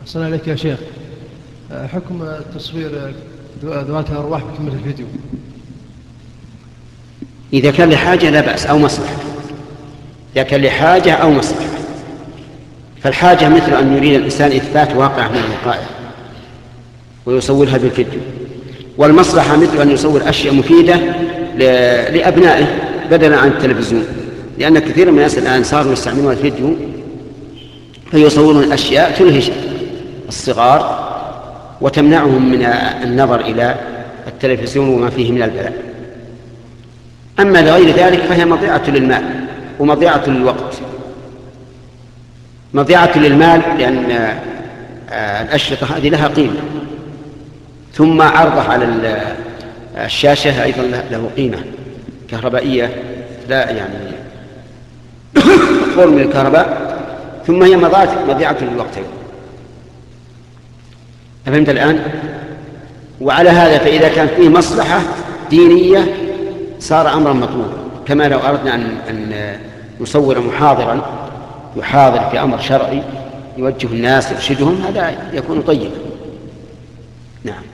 أحسن عليك يا شيخ. حكم تصوير ذوات الأرواح بكاميرا الفيديو؟ إذا كان لحاجة لا بأس أو مصلحة. إذا كان لحاجة أو مصلحة، فالحاجة مثل أن يريد الإنسان إثبات واقع من الوقائع ويصورها بالفيديو، والمصلحة مثل أن يصور أشياء مفيدة لأبنائه بدلا عن التلفزيون، لأن كثير من الناس الآن صاروا يستعملون الفيديو فيصورون أشياء تلهج الصغار وتمنعهم من النظر إلى التلفزيون وما فيه من البلاء. أما لغير ذلك فهي مضيعة للمال ومضيعة للوقت. مضيعة للمال لأن الأشرطة هذه لها قيمة، ثم عرضه على الشاشة أيضا له قيمة كهربائية لا يعني تخور من الكهرباء، ثم هي مضيعة للوقت. أفهمت الآن؟ وعلى هذا فإذا كان فيه مصلحة دينية صار أمرا مطلوبا، كما لو أردنا أن نصور محاضرا يحاضر في أمر شرعي يوجه الناس يرشدهم، هذا يكون طيبا. نعم.